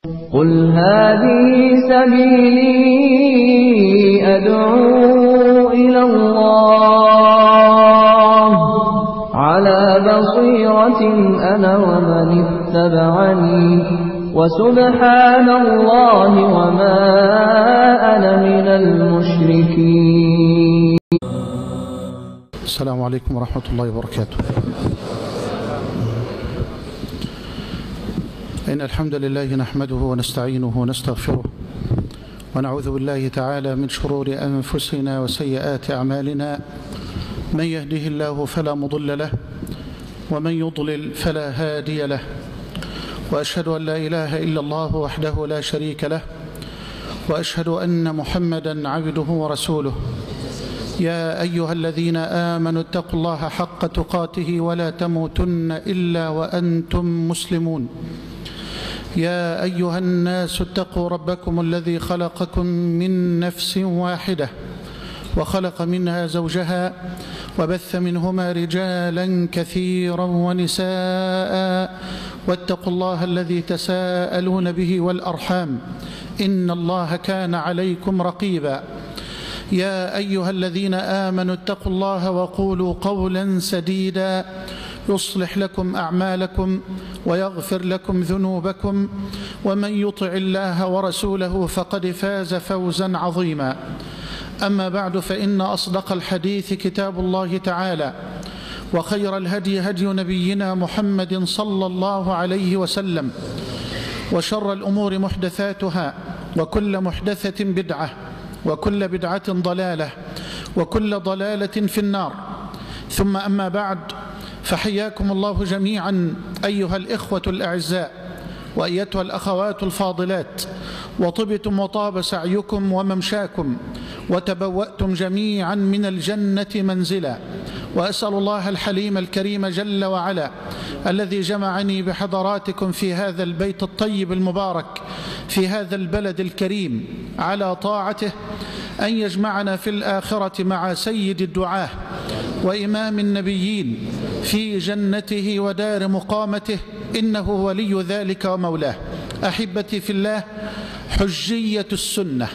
قل هذه سبيلي أدعو إلى الله على بصيرة أنا ومن اتبعني وسبحان الله وما أنا من المشركين. السلام عليكم ورحمة الله وبركاته. إن الحمد لله نحمده ونستعينه ونستغفره ونعوذ بالله تعالى من شرور أنفسنا وسيئات أعمالنا، من يهده الله فلا مضل له ومن يضلل فلا هادي له، وأشهد أن لا إله إلا الله وحده لا شريك له، وأشهد أن محمدا عبده ورسوله. يا أيها الذين آمنوا اتقوا الله حق تقاته ولا تموتن إلا وأنتم مسلمون. يا أيها الناس اتقوا ربكم الذي خلقكم من نفس واحدة وخلق منها زوجها وبث منهما رجالا كثيرا ونساء، واتقوا الله الذي تساءلون به والأرحام إن الله كان عليكم رقيبا. يا أيها الذين آمنوا اتقوا الله وقولوا قولا سديدا يصلح لكم أعمالكم ويغفر لكم ذنوبكم، ومن يطع الله ورسوله فقد فاز فوزا عظيما. أما بعد، فإن أصدق الحديث كتاب الله تعالى، وخير الهدي هدي نبينا محمد صلى الله عليه وسلم، وشر الأمور محدثاتها، وكل محدثة بدعة، وكل بدعة ضلالة، وكل ضلالة في النار. ثم أما بعد، فحياكم الله جميعا أيها الإخوة الأعزاء وأيتها الأخوات الفاضلات، وطبتم وطاب سعيكم وممشاكم، وتبوأتم جميعا من الجنة منزلا. وأسأل الله الحليم الكريم جل وعلا الذي جمعني بحضراتكم في هذا البيت الطيب المبارك في هذا البلد الكريم على طاعته أن يجمعنا في الآخرة مع سيد الدعاة وإمام النبيين في جنته ودار مقامته، إنه ولي ذلك ومولاه. أحبتي في الله، حجية السنة،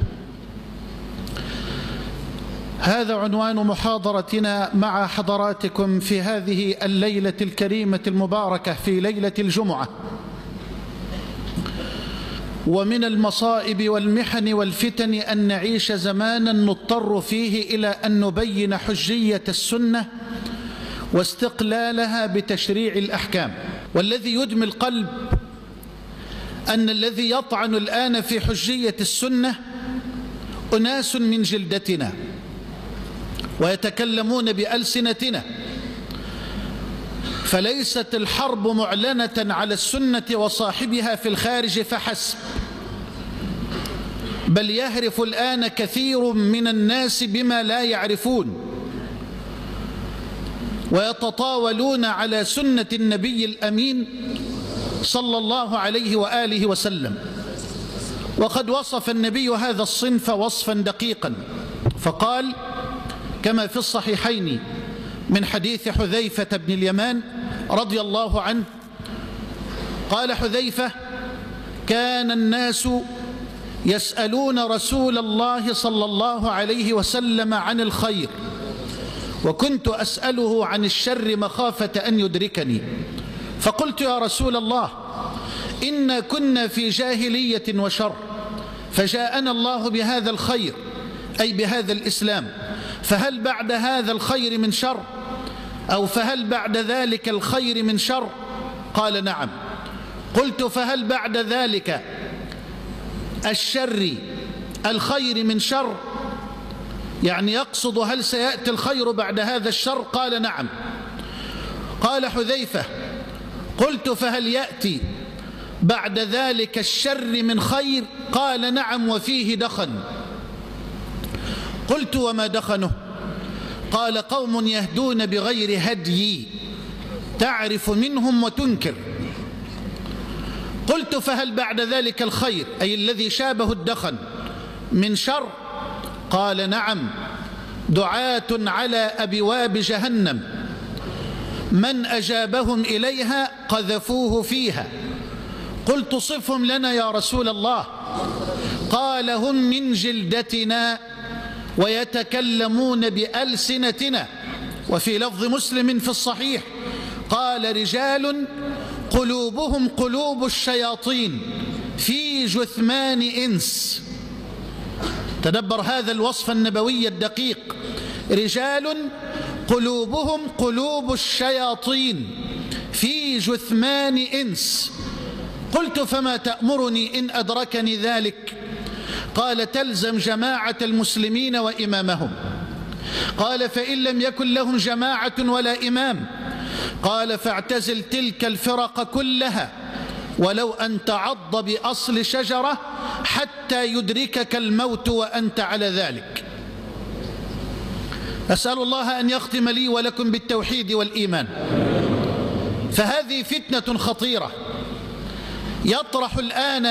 هذا عنوان محاضرتنا مع حضراتكم في هذه الليلة الكريمة المباركة، في ليلة الجمعة. ومن المصائب والمحن والفتن أن نعيش زمانا نضطر فيه إلى أن نبين حجية السنة واستقلالها بتشريع الأحكام. والذي يدمي القلب أن الذي يطعن الآن في حجية السنة أناس من جلدتنا ويتكلمون بألسنتنا، فليست الحرب معلنة على السنة وصاحبها في الخارج فحسب، بل يهرف الآن كثير من الناس بما لا يعرفون، ويتطاولون على سنة النبي الأمين صلى الله عليه وآله وسلم. وقد وصف النبي هذا الصنف وصفا دقيقا، فقال كما في الصحيحين من حديث حذيفة بن اليمان رضي الله عنه، قال حذيفة: كان الناس يسألون رسول الله صلى الله عليه وسلم عن الخير، وكنت أسأله عن الشر مخافة أن يدركني، فقلت: يا رسول الله، إنا كنا في جاهلية وشر، فجاءنا الله بهذا الخير، أي بهذا الإسلام، فهل بعد هذا الخير من شر؟ أو فهل بعد ذلك الخير من شر؟ قال: نعم. قلت: فهل بعد ذلك الشر الخير من شر؟ يعني يقصد هل سيأتي الخير بعد هذا الشر؟ قال: نعم. قال حذيفة: قلت: فهل يأتي بعد ذلك الشر من خير؟ قال: نعم، وفيه دخن. قلت: وما دخنه؟ قال: قوم يهدون بغير هدي، تعرف منهم وتنكر. قلت: فهل بعد ذلك الخير، أي الذي شابه الدخن، من شر؟ قال: نعم، دعاة على أبواب جهنم، من أجابهم إليها قذفوه فيها، قلت صفهم لنا يا رسول الله. قال هم من جلدتنا ويتكلمون بألسنتنا. وفي لفظ مسلم في الصحيح قال رجال قلوبهم قلوب الشياطين في جثمان إنس. تدبر هذا الوصف النبوي الدقيق، رجال قلوبهم قلوب الشياطين في جثمان إنس. قلت فما تأمرني إن أدركني ذلك؟ قال تلزم جماعة المسلمين وإمامهم. قال فإن لم يكن لهم جماعة ولا إمام؟ قال فاعتزل تلك الفرق كلها ولو أن تعض بأصل شجرة حتى يدركك الموت وأنت على ذلك. أسأل الله أن يختم لي ولكم بالتوحيد والإيمان. فهذه فتنة خطيرة يطرح الآن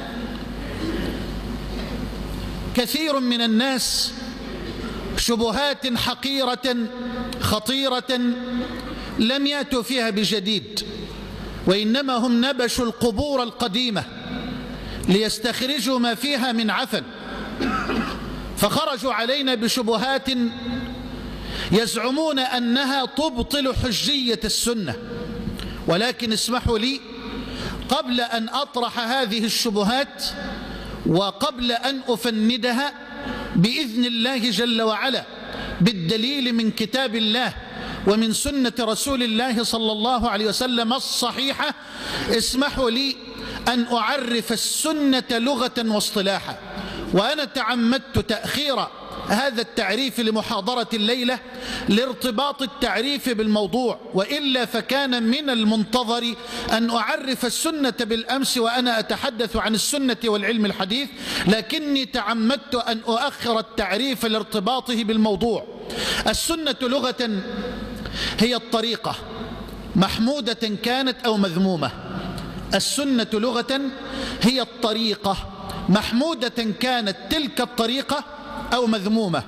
كثير من الناس شبهات حقيرة خطيرة لم يأتوا فيها بجديد، وإنما هم نبشوا القبور القديمة ليستخرجوا ما فيها من عفن، فخرجوا علينا بشبهات يزعمون أنها تبطل حجية السنة. ولكن اسمحوا لي قبل أن أطرح هذه الشبهات وقبل أن أفندها بإذن الله جل وعلا بالدليل من كتاب الله ومن سنة رسول الله صلى الله عليه وسلم الصحيحة، اسمحوا لي أن أعرف السنة لغة واصطلاحا. وأنا تعمدت تأخير هذا التعريف لمحاضرة الليلة لارتباط التعريف بالموضوع، وإلا فكان من المنتظر أن أعرف السنة بالأمس وأنا أتحدث عن السنة والعلم الحديث، لكني تعمدت أن أؤخر التعريف لارتباطه بالموضوع. السنة لغة هي الطريقة محمودة كانت أو مذمومة. السنة لغة هي الطريقة محمودة كانت تلك الطريقة أو مذمومة.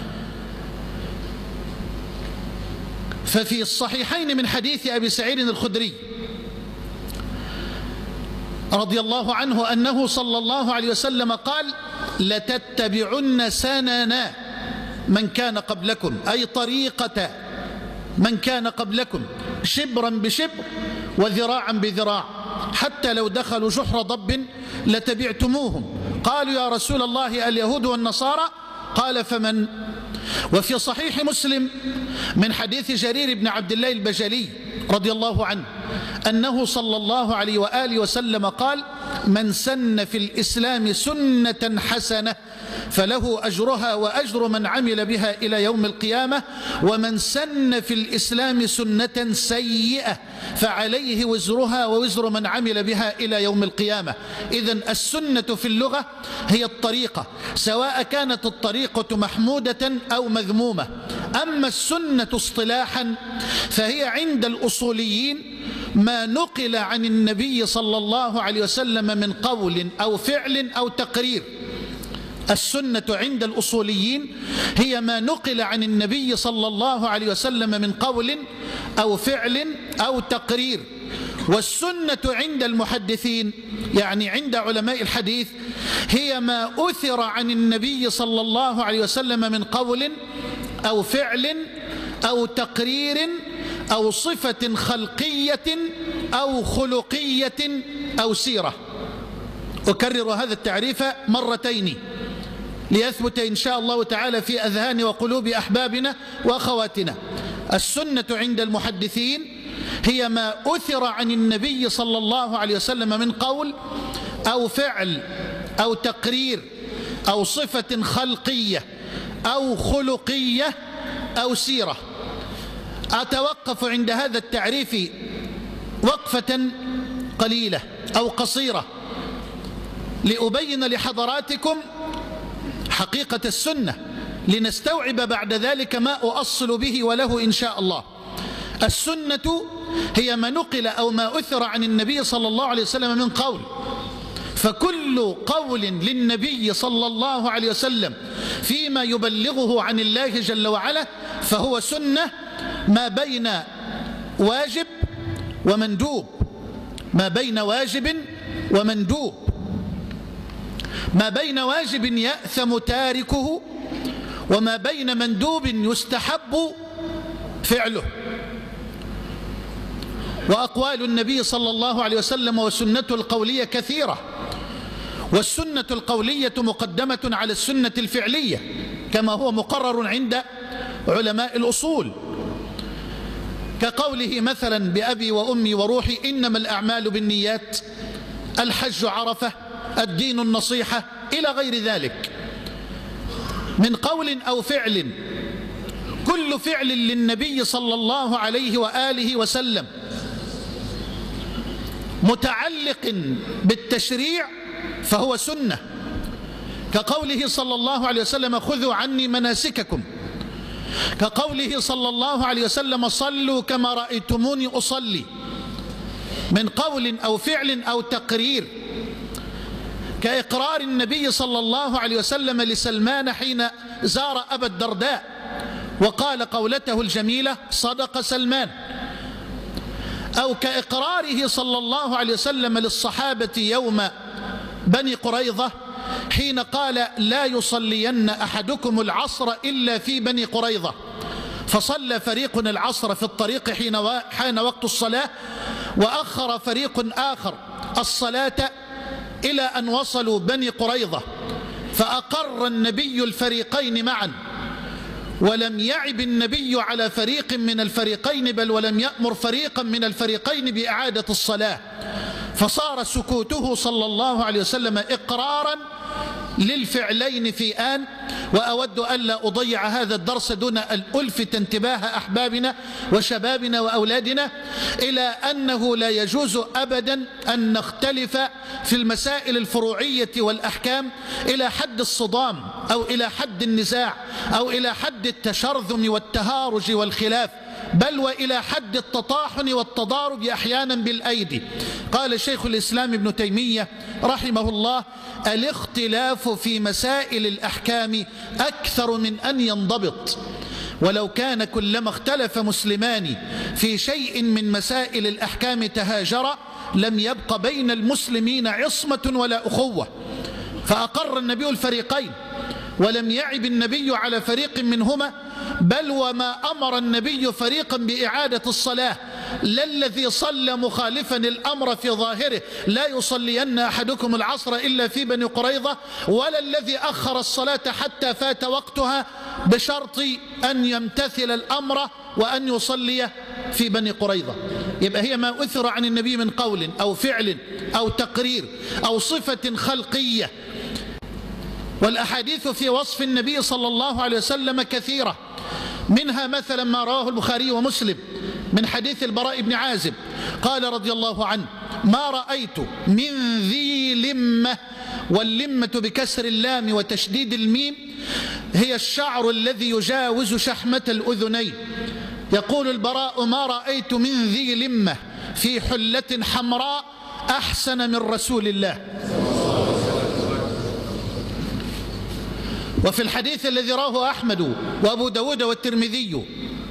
ففي الصحيحين من حديث أبي سعيد الخدري رضي الله عنه أنه صلى الله عليه وسلم قال لتتبعن سنن من كان قبلكم، أي طريقة من كان قبلكم، شبرا بشبر وذراعا بذراع، حتى لو دخلوا جحر ضب لتبعتموهم. قالوا يا رسول الله اليهود والنصارى؟ قال فمن؟ وفي صحيح مسلم من حديث جرير بن عبد الله البجلي رضي الله عنه أنه صلى الله عليه وآله وسلم قال من سن في الإسلام سنة حسنة فله أجرها وأجر من عمل بها إلى يوم القيامة، ومن سن في الإسلام سنة سيئة فعليه وزرها ووزر من عمل بها إلى يوم القيامة. إذن السنة في اللغة هي الطريقة، سواء كانت الطريقة محمودة أو مذمومة. أما السنة اصطلاحا فهي عند الأصوليين ما نقل عن النبي صلى الله عليه وسلم من قول أو فعل أو تقرير. السنة عند الأصوليين هي ما نقل عن النبي صلى الله عليه وسلم من قول أو فعل أو تقرير. والسنة عند المحدثين يعني عند علماء الحديث هي ما أثر عن النبي صلى الله عليه وسلم من قول أو فعل أو تقرير أو صفة خلقية أو خلقية أو سيرة. أكرر هذا التعريف مرتين ليثبت إن شاء الله تعالى في أذهان وقلوب أحبابنا وأخواتنا. السنة عند المحدثين هي ما أثر عن النبي صلى الله عليه وسلم من قول أو فعل أو تقرير أو صفة خلقية أو خلقية أو سيرة. أتوقف عند هذا التعريف وقفة قليلة أو قصيرة لأبين لحضراتكم حقيقة السنة لنستوعب بعد ذلك ما أؤصل به وله إن شاء الله. السنة هي ما نقل أو ما أثر عن النبي صلى الله عليه وسلم من قول، فكل قول للنبي صلى الله عليه وسلم فيما يبلغه عن الله جل وعلا فهو سنة، ما بين واجب ومندوب، ما بين واجب ومندوب، ما بين واجب يأثم تاركه وما بين مندوب يستحب فعله. وأقوال النبي صلى الله عليه وسلم وسنته القولية كثيرة، والسنة القولية مقدمة على السنة الفعلية كما هو مقرر عند علماء الأصول، كقوله مثلا بأبي وأمي وروحي إنما الأعمال بالنيات، الحج عرفة، الدين النصيحة، إلى غير ذلك من قول أو فعل. كل فعل للنبي صلى الله عليه وآله وسلم متعلق بالتشريع فهو سنة، كقوله صلى الله عليه وسلم خذوا عني مناسككم، كقوله صلى الله عليه وسلم صلوا كما رأيتموني أصلي، من قول أو فعل أو تقرير، كإقرار النبي صلى الله عليه وسلم لسلمان حين زار أبا الدرداء وقال قولته الجميلة صدق سلمان، أو كإقراره صلى الله عليه وسلم للصحابة يوم بني قريظة حين قال لا يصلين أحدكم العصر إلا في بني قريظة، فصلى فريق العصر في الطريق حين وقت الصلاة، وأخر فريق آخر الصلاة إلى أن وصلوا بني قريظة، فأقر النبي الفريقين معا، ولم يعب النبي على فريق من الفريقين، بل ولم يأمر فريقا من الفريقين بإعادة الصلاة، فصار سكوته صلى الله عليه وسلم إقرارا للفعلين في آن. وأود ألا أضيع هذا الدرس دون أن ألفت انتباه أحبابنا وشبابنا وأولادنا إلى أنه لا يجوز أبدا أن نختلف في المسائل الفروعية والأحكام إلى حد الصدام أو إلى حد النزاع أو إلى حد التشرذم والتهارج والخلاف، بل وإلى حد التطاحن والتضارب أحيانا بالأيدي. قال شيخ الإسلام ابن تيمية رحمه الله الاختلاف في مسائل الأحكام أكثر من أن ينضبط، ولو كان كلما اختلف مسلمان في شيء من مسائل الأحكام تهاجر لم يبق بين المسلمين عصمة ولا أخوة. فأقر النبي الفريقين ولم يعب النبي على فريق منهما، بل وما أمر النبي فريقا بإعادة الصلاة، لا الذي صلى مخالفا الأمر في ظاهره لا يصلين أحدكم العصر إلا في بني قريظة، ولا الذي أخر الصلاة حتى فات وقتها بشرط أن يمتثل الأمر وأن يصلي في بني قريظة. يبقى هي ما أثر عن النبي من قول أو فعل أو تقرير أو صفة خلقية. والأحاديث في وصف النبي صلى الله عليه وسلم كثيرة، منها مثلا ما رواه البخاري ومسلم من حديث البراء بن عازب قال رضي الله عنه ما رأيت من ذي لمة، واللمة بكسر اللام وتشديد الميم هي الشعر الذي يجاوز شحمة الأذنين. يقول البراء ما رأيت من ذي لمة في حلة حمراء أحسن من رسول الله. وفي الحديث الذي رواه أحمد وأبو داود والترمذي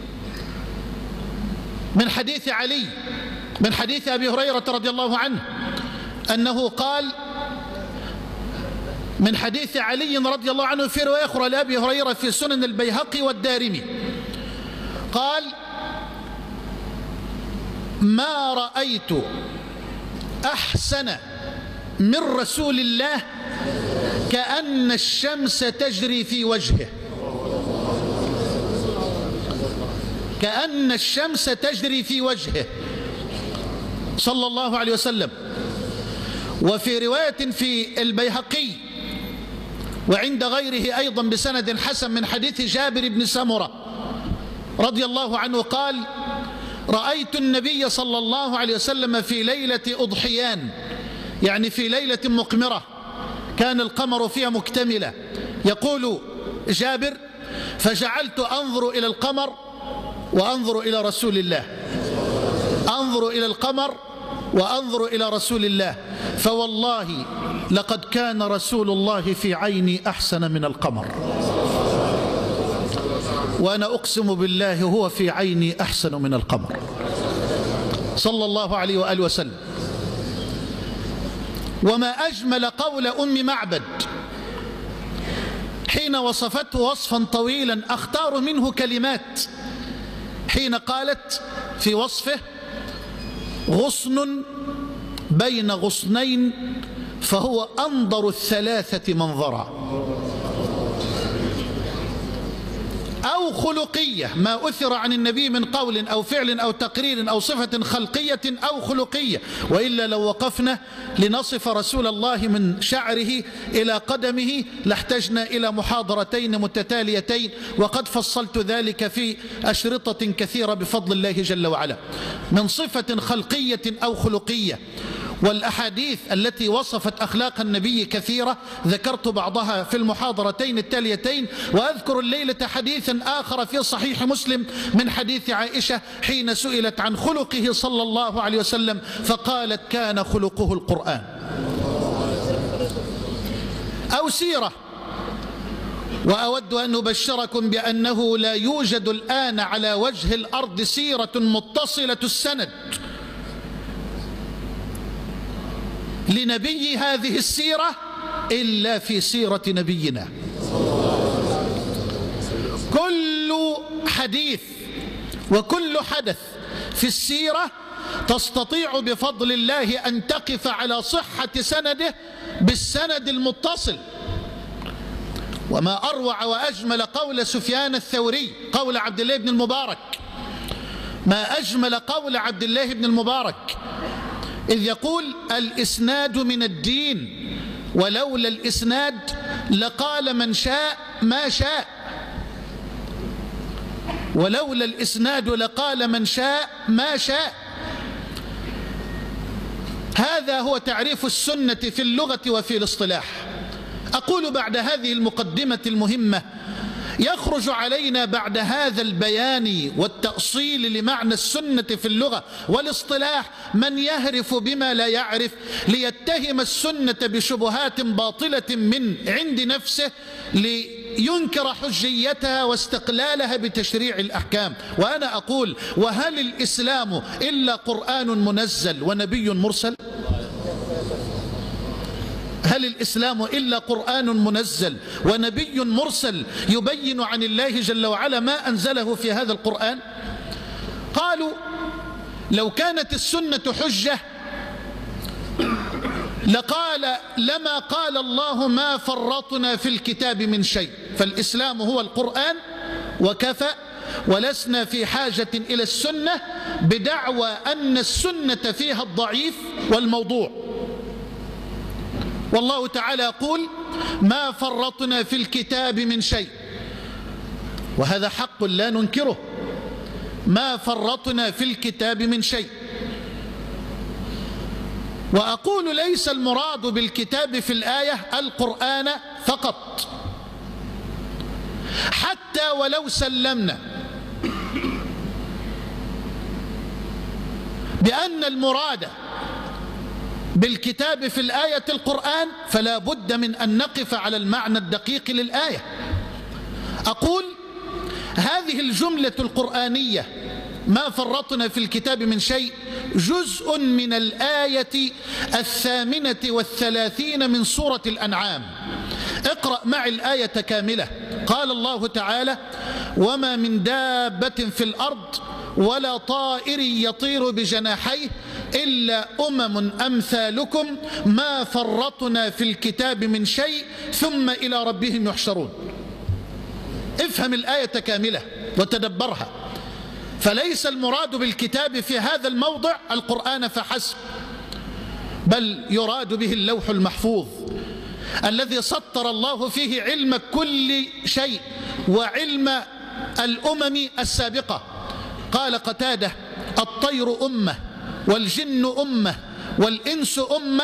من حديث علي من حديث أبي هريرة رضي الله عنه أنه قال من حديث علي رضي الله عنه في رواية أخرى لأبي هريرة في سنن البيهقي والدارمي قال ما رأيت أحسن من رسول الله كأن الشمس تجري في وجهه، كأن الشمس تجري في وجهه صلى الله عليه وسلم. وفي رواية في البيهقي وعند غيره أيضا بسند حسن من حديث جابر بن سمرة رضي الله عنه قال رأيت النبي صلى الله عليه وسلم في ليلة أضحيان، يعني في ليلة مقمرة كان القمر فيها مكتملة. يقول جابر فجعلت أنظر إلى القمر وأنظر إلى رسول الله، أنظر إلى القمر وأنظر إلى رسول الله، فوالله لقد كان رسول الله في عيني أحسن من القمر، وأنا أقسم بالله هو في عيني أحسن من القمر صلى الله عليه وآله وسلم. وما أجمل قول أم معبد حين وصفته وصفا طويلا أختار منه كلمات، حين قالت في وصفه: غصن بين غصنين فهو أنظر الثلاثة منظرا. أو خلقية، ما أثر عن النبي من قول أو فعل أو تقرير أو صفة خلقية أو خلقية، وإلا لو وقفنا لنصف رسول الله من شعره إلى قدمه لاحتجنا إلى محاضرتين متتاليتين، وقد فصلت ذلك في أشرطة كثيرة بفضل الله جل وعلا، من صفة خلقية أو خلقية. والأحاديث التي وصفت أخلاق النبي كثيرة، ذكرت بعضها في المحاضرتين التاليتين، وأذكر الليلة حديثا آخر في صحيح مسلم من حديث عائشة حين سئلت عن خلقه صلى الله عليه وسلم فقالت: كان خلقه القرآن. أو سيرة، وأود أن أبشركم بأنه لا يوجد الآن على وجه الأرض سيرة متصلة السند لنبي هذه السيرة إلا في سيرة نبينا. كل حديث وكل حدث في السيرة تستطيع بفضل الله أن تقف على صحة سنده بالسند المتصل. وما أروع وأجمل قول سفيان الثوري، قول عبد الله بن المبارك، ما أجمل قول عبد الله بن المبارك إذ يقول: الإسناد من الدين، ولولا الإسناد لقال من شاء ما شاء. ولولا الإسناد لقال من شاء ما شاء. هذا هو تعريف السنة في اللغة وفي الاصطلاح. أقول بعد هذه المقدمة المهمة يخرج علينا بعد هذا البيان والتأصيل لمعنى السنة في اللغة والاصطلاح من يهرف بما لا يعرف ليتهم السنة بشبهات باطلة من عند نفسه لينكر حجيتها واستقلالها بتشريع الأحكام. وأنا أقول: وهل الإسلام إلا قرآن منزل ونبي مرسل؟ هل الإسلام إلا قرآن منزل ونبي مرسل يبين عن الله جل وعلا ما أنزله في هذا القرآن؟ قالوا: لو كانت السنة حجة لما قال الله ما فرطنا في الكتاب من شيء، فالإسلام هو القرآن وكفى، ولسنا في حاجة إلى السنة بدعوى أن السنة فيها الضعيف والموضوع. والله تعالى يقول: ما فرطنا في الكتاب من شيء، وهذا حق لا ننكره، ما فرطنا في الكتاب من شيء. وأقول: ليس المراد بالكتاب في الآية القرآن فقط، حتى ولو سلمنا بأن المراد بالكتاب في الآية القرآن، فلا بد من أن نقف على المعنى الدقيق للآية. أقول: هذه الجملة القرآنية ما فرطنا في الكتاب من شيء جزء من الآية 38 من سورة الأنعام. اقرأ معي الآية كاملة. قال الله تعالى: وما من دابة في الأرض ولا طائر يطير بجناحيه إلا أمم أمثالكم ما فرطنا في الكتاب من شيء ثم إلى ربهم يحشرون. افهم الآية كاملة وتدبرها. فليس المراد بالكتاب في هذا الموضع القرآن فحسب، بل يراد به اللوح المحفوظ الذي سطر الله فيه علم كل شيء وعلم الأمم السابقة. قال قتادة: الطير أمة والجن أمة والإنس أمة،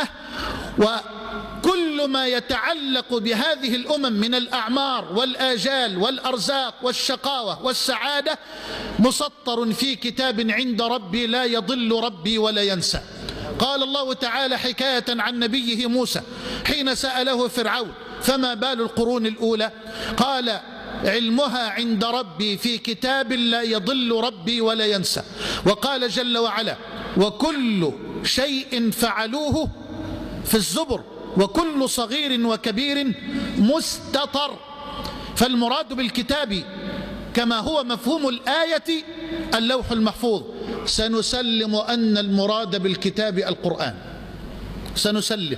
وكل ما يتعلق بهذه الأمم من الأعمار والآجال والأرزاق والشقاوة والسعادة مسطر في كتاب عند ربي لا يضل ربي ولا ينسى. قال الله تعالى حكاية عن نبيه موسى حين سأله فرعون: فما بال القرون الأولى؟ قال: علمها عند ربي في كتاب لا يضل ربي ولا ينسى. وقال جل وعلا: وكل شيء فعلوه في الزبر، وكل صغير وكبير مستطر. فالمراد بالكتاب كما هو مفهوم الآية اللوح المحفوظ. سنسلم أن المراد بالكتاب القرآن، سنسلم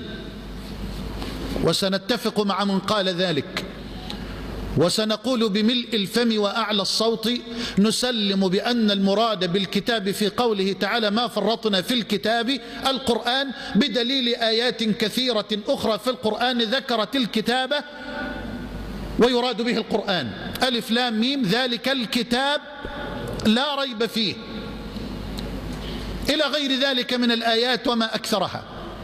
وسنتفق مع من قال ذلك، وسنقول بملء الفم وأعلى الصوت نسلم بأن المراد بالكتاب في قوله تعالى ما فرطنا في الكتاب القرآن، بدليل آيات كثيرة أخرى في القرآن ذكرت الكتاب ويراد به القرآن. ألف لام ميم ذلك الكتاب لا ريب فيه، إلى غير ذلك من الآيات وما أكثرها.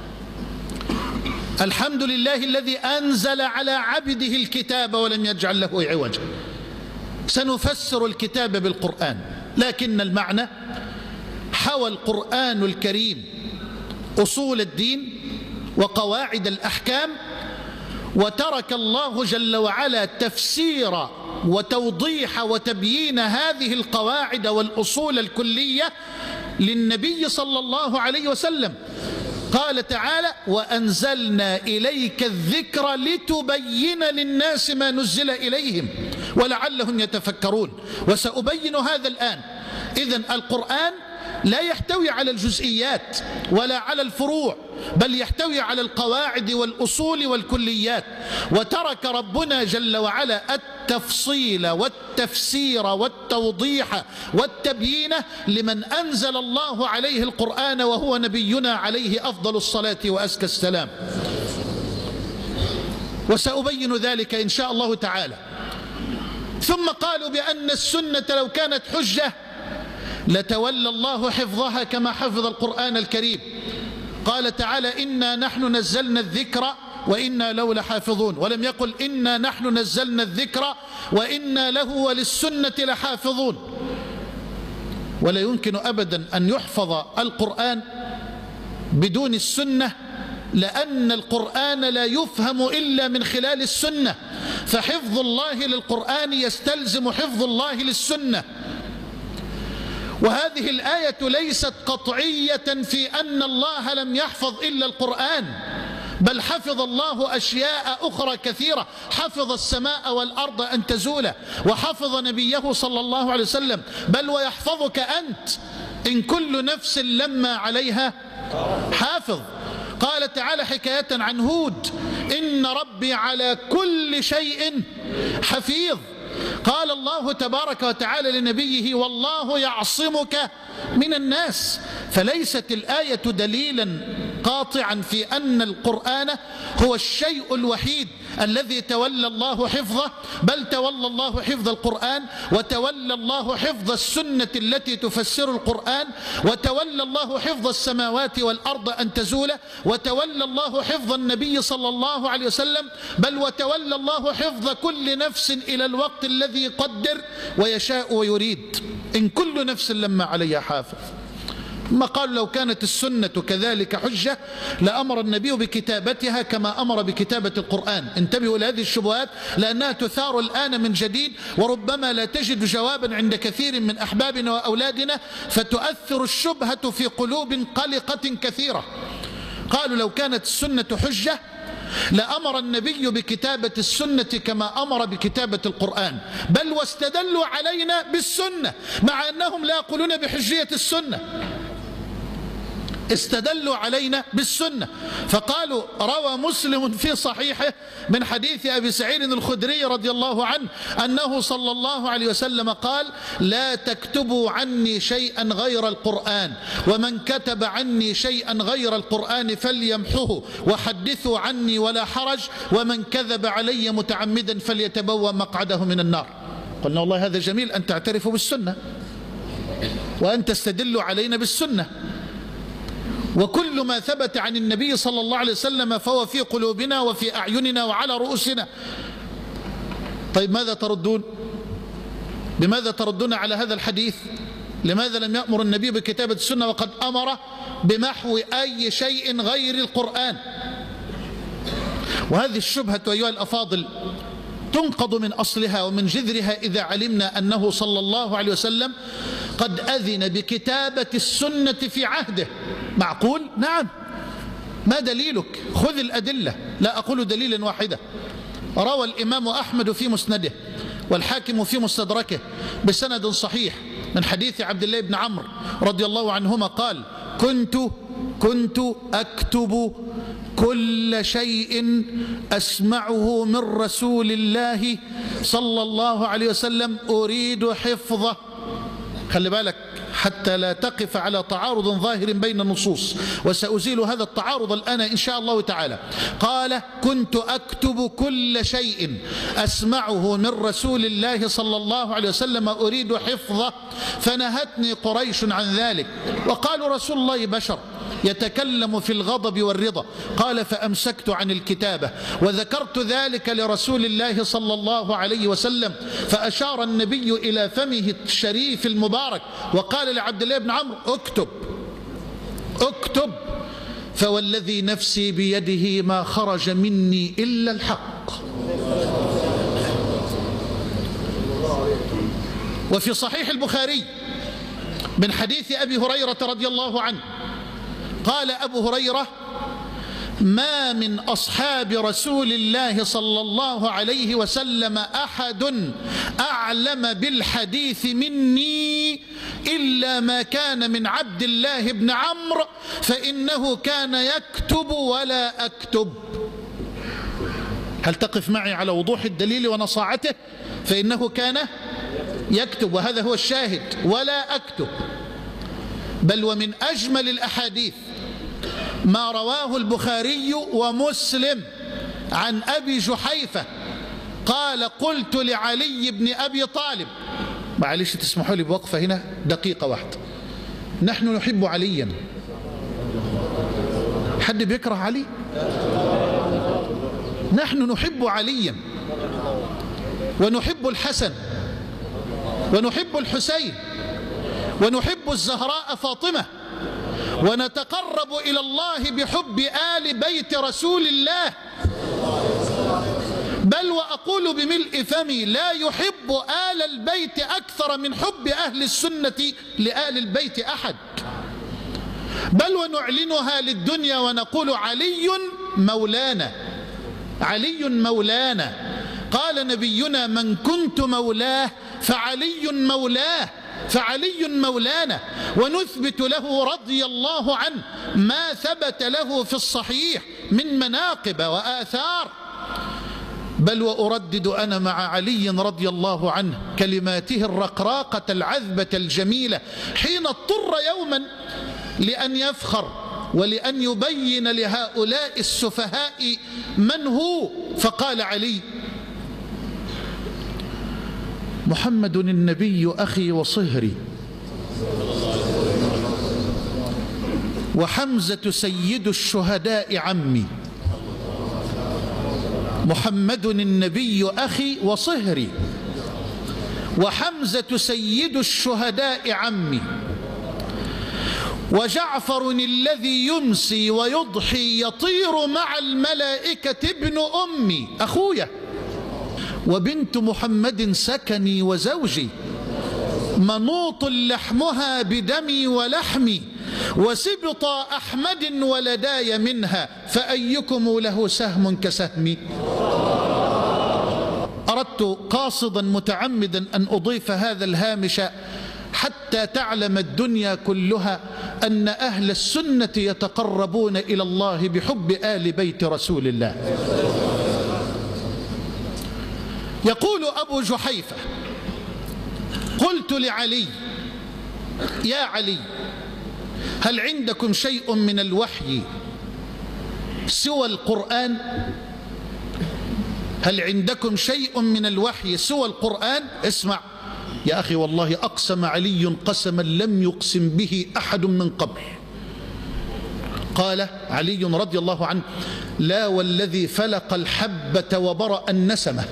الحمد لله الذي أنزل على عبده الكتاب ولم يجعل له عوجا. سنفسر الكتاب بالقرآن، لكن المعنى حوى القرآن الكريم أصول الدين وقواعد الأحكام، وترك الله جل وعلا تفسير وتوضيح وتبيين هذه القواعد والأصول الكلية للنبي صلى الله عليه وسلم. قال تعالى وأنزلنا إليك الذكر لتبين للناس ما نزل إليهم ولعلهم يتفكرون، وسأبين هذا الآن. إذن القرآن لا يحتوي على الجزئيات ولا على الفروع، بل يحتوي على القواعد والأصول والكليات. وترك ربنا جل وعلا التفصيل والتفسير والتوضيح والتبيين لمن أنزل الله عليه القرآن وهو نبينا عليه أفضل الصلاة وأزكى السلام. وسأبين ذلك إن شاء الله تعالى. ثم قالوا بأن السنة لو كانت حجة لتولى الله حفظها كما حفظ القرآن الكريم. قال تعالى إنا نحن نزلنا الذكر وإنا له لحافظون، ولم يقل إنا نحن نزلنا الذكر وإنا له وللسنة لحافظون. ولا يمكن أبدا أن يحفظ القرآن بدون السنة، لأن القرآن لا يفهم إلا من خلال السنة، فحفظ الله للقرآن يستلزم حفظ الله للسنة. وهذه الآية ليست قطعية في أن الله لم يحفظ إلا القرآن، بل حفظ الله أشياء أخرى كثيرة. حفظ السماء والأرض أن تزولا، وحفظ نبيه صلى الله عليه وسلم، بل ويحفظك أنت إن كل نفس لما عليها حافظ. قال تعالى حكاية عن هود إن ربي على كل شيء حفيظ. قال الله تبارك وتعالى لنبيه والله يعصمك من الناس. فليست الآية دليلا قاطعا في أن القرآن هو الشيء الوحيد الذي تولى الله حفظه، بل تولى الله حفظ القرآن، وتولى الله حفظ السنة التي تفسر القرآن، وتولى الله حفظ السماوات والأرض أن تزولا، وتولى الله حفظ النبي صلى الله عليه وسلم، بل وتولى الله حفظ كل نفس إلى الوقت الذي قدر ويشاء ويريد، إن كل نفس لما عليها حافظ. ما قالوا لو كانت السنة كذلك حجة لأمر النبي بكتابتها كما أمر بكتابة القرآن. انتبهوا لهذه الشبهات لأنها تثار الآن من جديد، وربما لا تجد جوابا عند كثير من أحبابنا وأولادنا، فتؤثر الشبهة في قلوب قلقة كثيرة. قالوا لو كانت السنة حجة لأمر النبي بكتابة السنة كما أمر بكتابة القرآن، بل واستدلوا علينا بالسنة مع أنهم لا يقولون بحجية السنة، استدلوا علينا بالسنة. فقالوا روى مسلم في صحيحه من حديث أبي سعيد الخدري رضي الله عنه أنه صلى الله عليه وسلم قال لا تكتبوا عني شيئا غير القرآن، ومن كتب عني شيئا غير القرآن فليمحه، وحدثوا عني ولا حرج، ومن كذب علي متعمدا فليتبوأ مقعده من النار. قلنا والله هذا جميل أن تعترفوا بالسنة وأن تستدلوا علينا بالسنة، وكل ما ثبت عن النبي صلى الله عليه وسلم فهو في قلوبنا وفي أعيننا وعلى رؤوسنا. طيب ماذا تردون؟ لماذا تردون على هذا الحديث؟ لماذا لم يأمر النبي بكتابة السنة وقد أمر بمحو أي شيء غير القرآن؟ وهذه الشبهة أيها الأفاضل تنقض من أصلها ومن جذرها إذا علمنا أنه صلى الله عليه وسلم قد أذن بكتابة السنة في عهده. معقول؟ نعم. ما دليلك؟ خذ الأدلة، لا أقول دليلا واحدة. روى الإمام أحمد في مسنده والحاكم في مستدركه بسند صحيح من حديث عبد الله بن عمرو رضي الله عنهما قال: كنت أكتب كل شيء أسمعه من رسول الله صلى الله عليه وسلم أريد حفظه. خلي بالك حتى لا تقف على تعارض ظاهر بين النصوص، وسأزيل هذا التعارض الآن إن شاء الله تعالى. قال: كنت أكتب كل شيء أسمعه من رسول الله صلى الله عليه وسلم أريد حفظه، فنهتني قريش عن ذلك، وقالوا: رسول الله بشر يتكلم في الغضب والرضا. قال: فأمسكت عن الكتابة وذكرت ذلك لرسول الله صلى الله عليه وسلم، فأشار النبي إلى فمه الشريف المبارك وقال لعبد الله بن عمرو: اكتب، فوالذي نفسي بيده ما خرج مني إلا الحق. وفي صحيح البخاري من حديث أبي هريرة رضي الله عنه قال أبو هريرة: ما من أصحاب رسول الله صلى الله عليه وسلم أحد أعلم بالحديث مني إلا ما كان من عبد الله بن عمرو، فإنه كان يكتب ولا أكتب. هل تقف معي على وضوح الدليل ونصاعته؟ فإنه كان يكتب، وهذا هو الشاهد، ولا أكتب. بل ومن أجمل الأحاديث ما رواه البخاري ومسلم عن أبي جحيفة قال: قلت لعلي بن أبي طالب، معلش تسمحوا لي بوقفة هنا دقيقة واحدة. نحن نحب عليا. حد بيكره علي؟ نحن نحب عليا، ونحب الحسن، ونحب الحسين، ونحب الزهراء فاطمة، ونتقرب إلى الله بحب آل بيت رسول الله. بل وأقول بملء فمي: لا يحب آل البيت أكثر من حب أهل السنة لآل البيت أحد. بل ونعلنها للدنيا ونقول: علي مولانا، علي مولانا. قال نبينا: من كنت مولاه فعلي مولاه، فعلي مولانا. ونثبت له رضي الله عنه ما ثبت له في الصحيح من مناقب وآثار. بل وأردد أنا مع علي رضي الله عنه كلماته الرقراقة العذبة الجميلة حين اضطر يوما لأن يفخر ولأن يبين لهؤلاء السفهاء من هو، فقال علي: محمد النبي أخي وصهري، وحمزة سيد الشهداء عمي. محمد النبي أخي وصهري، وحمزة سيد الشهداء عمي، وجعفر الذي يمسي ويضحي يطير مع الملائكة ابن أمي أخويا، وبنت محمد سكني وزوجي، منوط لحمها بدمي ولحمي، وسبط أحمد ولداي منها، فأيكم له سهم كسهمي. أردت قاصدا متعمدا أن أضيف هذا الهامش حتى تعلم الدنيا كلها أن أهل السنة يتقربون إلى الله بحب آل بيت رسول الله. يقول أبو جحيفة: قلت لعلي: يا علي، هل عندكم شيء من الوحي سوى القرآن؟ هل عندكم شيء من الوحي سوى القرآن؟ اسمع يا أخي، والله أقسم علي قسما لم يقسم به أحد من قبل. قال علي رضي الله عنه: لا والذي فلق الحبة وبرأ النسمة،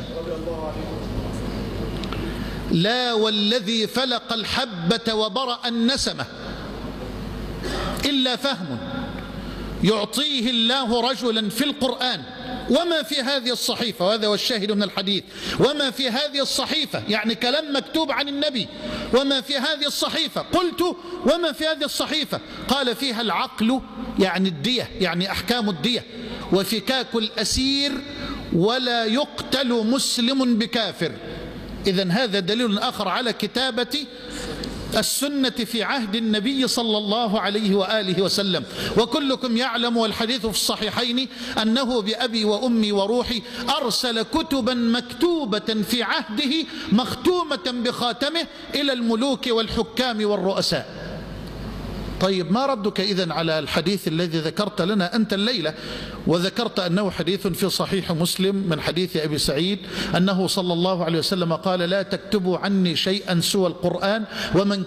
لا والذي فلق الحبة وبرأ النسمة إلا فهم يعطيه الله رجلا في القرآن وما في هذه الصحيفة، وهذا هو الشاهد من الحديث، وما في هذه الصحيفة يعني كلام مكتوب عن النبي، وما في هذه الصحيفة. قلت وما في هذه الصحيفة؟ قال فيها العقل يعني الدية، يعني أحكام الدية، وفكاك الأسير، ولا يقتل مسلم بكافر. إذن هذا دليل آخر على كتابة السنة في عهد النبي صلى الله عليه وآله وسلم. وكلكم يعلم والحديث في الصحيحين أنه بأبي وأمي وروحي أرسل كتبا مكتوبة في عهده مختومة بخاتمه إلى الملوك والحكام والرؤساء. طيب ما ردك إذن على الحديث الذي ذكرت لنا أنت الليلة، وذكرت أنه حديث في صحيح مسلم من حديث أبي سعيد أنه صلى الله عليه وسلم قال: لا تكتبوا عني شيئا سوى القرآن، ومن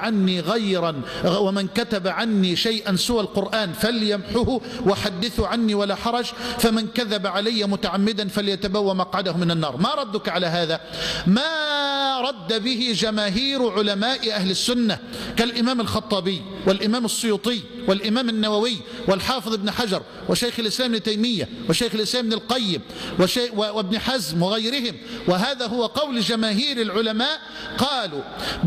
كتب عني شيئا سوى القرآن فليمحه وحدثوا عني ولا حرج، فمن كذب علي متعمدا فليتبوأ مقعده من النار. ما ردك على هذا؟ ما رد به جماهير علماء أهل السنة كالإمام الخطابي والإمام السيوطي والإمام النووي والحافظ ابن حجر وشيخ الإسلام ابن تيمية وشيخ الإسلام ابن القيم وابن حزم وغيرهم. وهذا هو قول جماهير العلماء، قالوا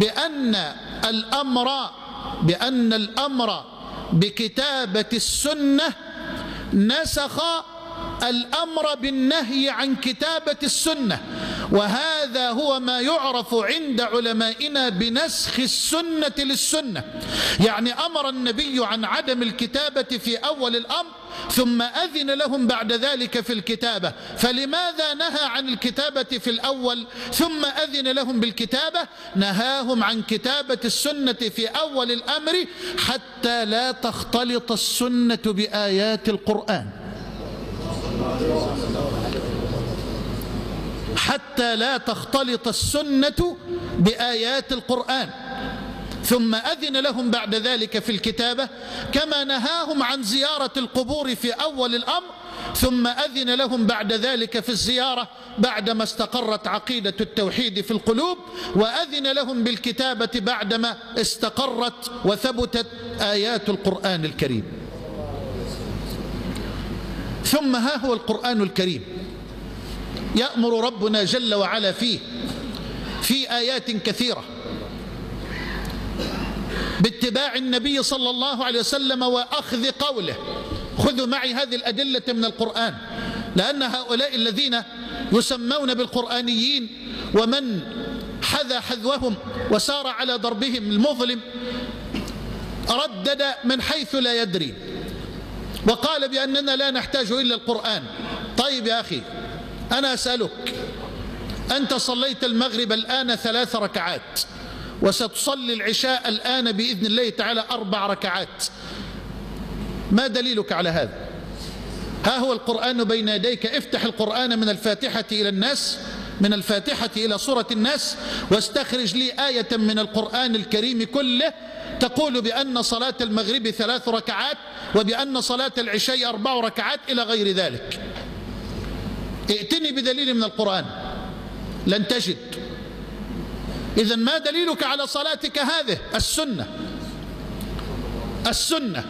بأن الأمر بكتابة السنة نسخ الأمر بالنهي عن كتابة السنة، وهذا هو ما يعرف عند علمائنا بنسخ السنة للسنة. يعني أمر النبي عن عدم الكتابة في أول الأمر ثم أذن لهم بعد ذلك في الكتابة، فلماذا نهى عن الكتابة في الأول ثم أذن لهم بالكتابة؟ نهاهم عن كتابة السنة في أول الأمر حتى لا تختلط السنة بآيات القرآن، حتى لا تختلط السنة بآيات القرآن، ثم أذن لهم بعد ذلك في الكتابة، كما نهاهم عن زيارة القبور في أول الأمر ثم أذن لهم بعد ذلك في الزيارة بعدما استقرت عقيدة التوحيد في القلوب، وأذن لهم بالكتابة بعدما استقرت وثبتت آيات القرآن الكريم. ثم ها هو القرآن الكريم يأمر ربنا جل وعلا فيه في آيات كثيرة باتباع النبي صلى الله عليه وسلم وأخذ قوله. خذوا معي هذه الأدلة من القرآن، لأن هؤلاء الذين يسمون بالقرآنيين ومن حذا حذوهم وسار على ضربهم المظلم ردد من حيث لا يدري وقال بأننا لا نحتاج إلا القرآن. طيب يا أخي أنا أسألك، أنت صليت المغرب الآن 3 ركعات وستصلي العشاء الآن بإذن الله تعالى 4 ركعات، ما دليلك على هذا؟ ها هو القرآن بين يديك، افتح القرآن من الفاتحة إلى الناس، من الفاتحة إلى سورة الناس، واستخرج لي آية من القرآن الكريم كله تقول بأن صلاة المغرب 3 ركعات وبأن صلاة العشاء 4 ركعات إلى غير ذلك. ائتني بدليل من القرآن، لن تجد. إذن ما دليلك على صلاتك هذه؟ السنة.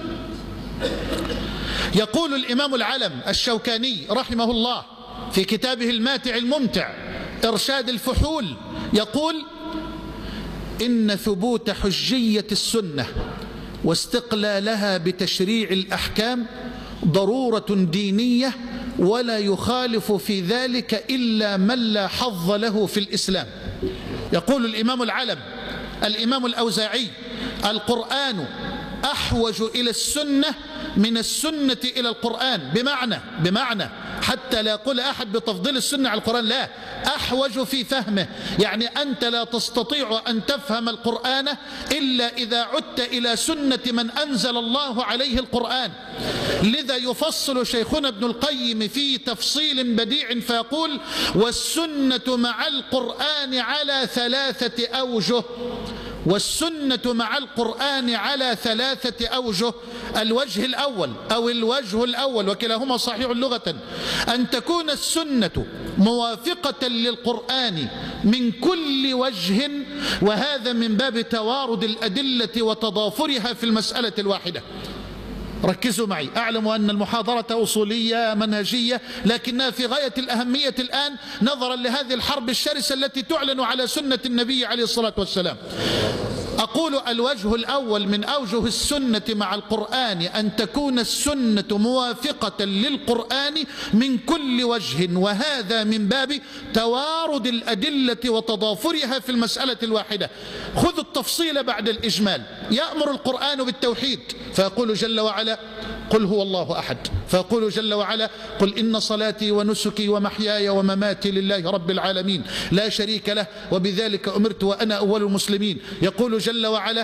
يقول الإمام العلم الشوكاني رحمه الله في كتابه الماتع الممتع إرشاد الفحول، يقول: إن ثبوت حجية السنة واستقلالها بتشريع الأحكام ضرورة دينية، ولا يخالف في ذلك إلا من لا حظ له في الإسلام. يقول الإمام العلم الإمام الأوزاعي: القرآن أحوج إلى السنة من السنة إلى القرآن، بمعنى حتى لا يقول أحد بتفضيل السنة على القرآن، لا، أحوج في فهمه، يعني أنت لا تستطيع أن تفهم القرآن إلا إذا عدت إلى سنة من أنزل الله عليه القرآن. لذا يفصل شيخنا ابن القيم في تفصيل بديع فيقول: والسنة مع القرآن على 3 أوجه. والسنة مع القرآن على 3 أوجه. الوجه الأول أو الوجه الأول وكلاهما صحيح لغة، أن تكون السنة موافقة للقرآن من كل وجه، وهذا من باب توارد الأدلة وتضافرها في المسألة الواحدة. ركزوا معي، أعلم أن المحاضرة أصولية منهجية، لكنها في غاية الأهمية الآن نظرا لهذه الحرب الشرسة التي تعلن على سنة النبي عليه الصلاة والسلام. أقول الوجه الأول من أوجه السنة مع القرآن أن تكون السنة موافقة للقرآن من كل وجه، وهذا من باب توارد الأدلة وتضافرها في المسألة الواحدة. خذوا التفصيل بعد الإجمال. يأمر القرآن بالتوحيد فيقول جل وعلا قل هو الله أحد، فيقول جل وعلا قل إن صلاتي ونسكي ومحياي ومماتي لله رب العالمين لا شريك له وبذلك أمرت وأنا أول المسلمين. يقول جل وعلا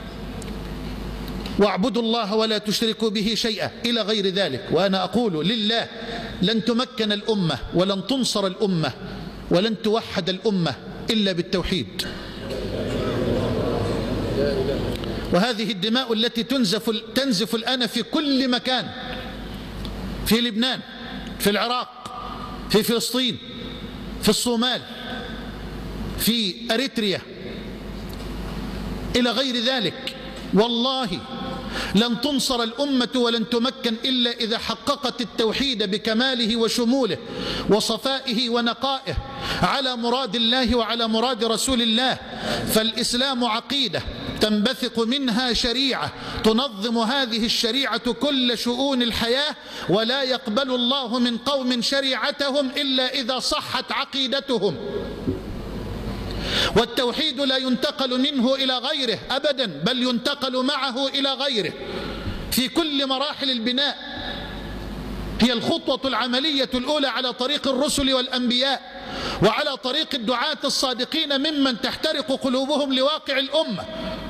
واعبدوا الله ولا تشركوا به شيئا إلى غير ذلك. وأنا أقول لله لن تمكن الأمة ولن تنصر الأمة ولن توحد الأمة إلا بالتوحيد. وهذه الدماء التي تنزف الآن في كل مكان، في لبنان، في العراق، في فلسطين، في الصومال، في أريتريا إلى غير ذلك، والله لن تنصر الأمة ولن تمكن إلا إذا حققت التوحيد بكماله وشموله وصفائه ونقائه على مراد الله وعلى مراد رسول الله. فالإسلام عقيدة تنبثق منها شريعة تنظم هذه الشريعة كل شؤون الحياة، ولا يقبل الله من قوم شريعتهم إلا إذا صحت عقيدتهم. والتوحيد لا ينتقل منه إلى غيره أبدا، بل ينتقل معه إلى غيره في كل مراحل البناء. هي الخطوة العملية الأولى على طريق الرسل والأنبياء وعلى طريق الدعاة الصادقين ممن تحترق قلوبهم لواقع الأمة.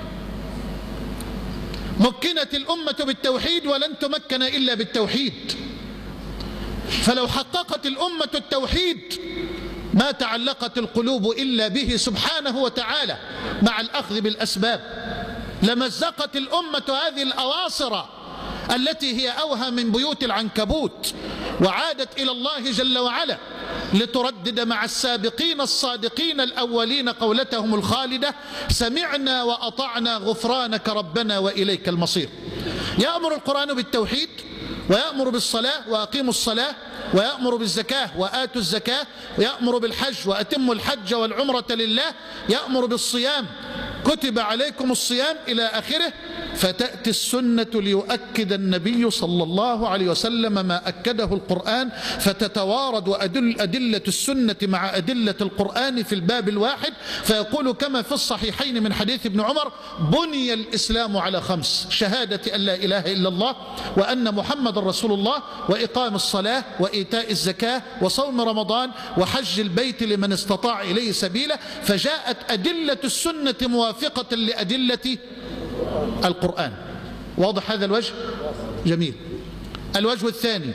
مكنت الأمة بالتوحيد ولن تمكن إلا بالتوحيد. فلو حققت الأمة التوحيد ما تعلقت القلوب إلا به سبحانه وتعالى مع الأخذ بالأسباب. لمزقت الأمة هذه الأواصر التي هي أوهى من بيوت العنكبوت، وعادت إلى الله جل وعلا لتردد مع السابقين الصادقين الأولين قولتهم الخالدة سمعنا وأطعنا غفرانك ربنا وإليك المصير. يأمر القرآن بالتوحيد، ويأمر بالصلاة وأقيموا الصلاة، ويأمر بالزكاة وآتوا الزكاة، ويأمر بالحج وأتموا الحج والعمرة لله، يأمر بالصيام كتب عليكم الصيام إلى آخره. فتأتي السنة ليؤكد النبي صلى الله عليه وسلم ما أكده القرآن، فتتوارد أدلة السنة مع أدلة القرآن في الباب الواحد، فيقول كما في الصحيحين من حديث ابن عمر بني الإسلام على 5: شهادة أن لا إله إلا الله وأن محمد رسول الله، وإقام الصلاة، وإيتاء الزكاة، وصوم رمضان، وحج البيت لمن استطاع إليه سبيلا. فجاءت أدلة السنة موافقة لأدلة القرآن. واضح هذا الوجه؟ جميل. الوجه الثاني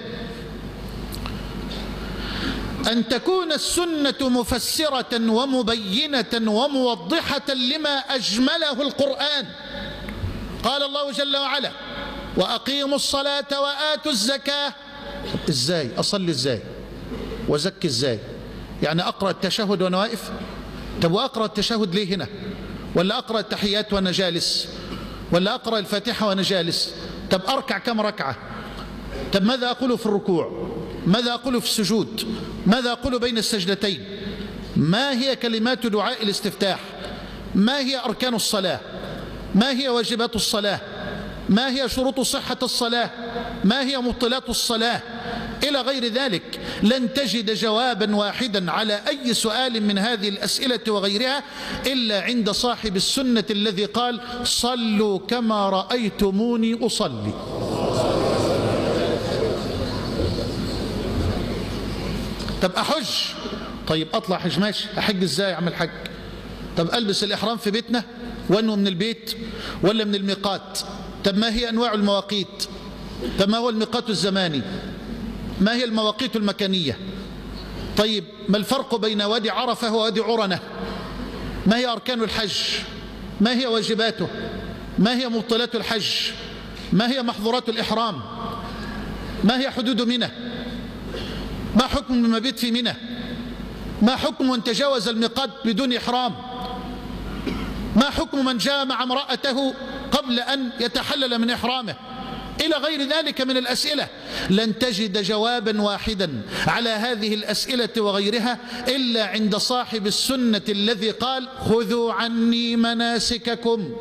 أن تكون السنة مفسرة ومبينة وموضحة لما أجمله القرآن. قال الله جل وعلا وأقيموا الصلاة وآتوا الزكاة. إزاي؟ أصلي إزاي؟ وزكي إزاي؟ يعني أقرأ التشهد وأنا واقف؟ طب وأقرأ التشهد ليه هنا؟ ولا أقرأ التحيات وأنا جالس؟ ولا أقرأ الفاتحة وأنا جالس؟ طب أركع كم ركعة؟ طب ماذا أقول في الركوع؟ ماذا أقول في السجود؟ ماذا أقول بين السجدتين؟ ما هي كلمات دعاء الاستفتاح؟ ما هي أركان الصلاة؟ ما هي واجبات الصلاة؟ ما هي شروط صحة الصلاة؟ ما هي مبطلات الصلاة؟ إلى غير ذلك. لن تجد جوابا واحدا على أي سؤال من هذه الأسئلة وغيرها إلا عند صاحب السنة الذي قال صلوا كما رأيتموني أصلي. طب أحج؟ طيب أطلع حج ماشي، أحج إزاي؟ أعمل حج. طب ألبس الإحرام في بيتنا وأنه من البيت ولا من الميقات؟ طب ما هي أنواع المواقيت؟ طب ما هو الميقات الزماني؟ ما هي المواقيت المكانية؟ طيب ما الفرق بين وادي عرفة ووادي عرنة؟ ما هي أركان الحج؟ ما هي واجباته؟ ما هي مبطلات الحج؟ ما هي محظورات الإحرام؟ ما هي حدود منى؟ ما حكم المبيت في منى؟ ما حكم من تجاوز الميقات بدون إحرام؟ ما حكم من جامع امرأته قبل أن يتحلل من إحرامه؟ إلى غير ذلك من الأسئلة. لن تجد جوابا واحدا على هذه الأسئلة وغيرها إلا عند صاحب السنة الذي قال خذوا عني مناسككم.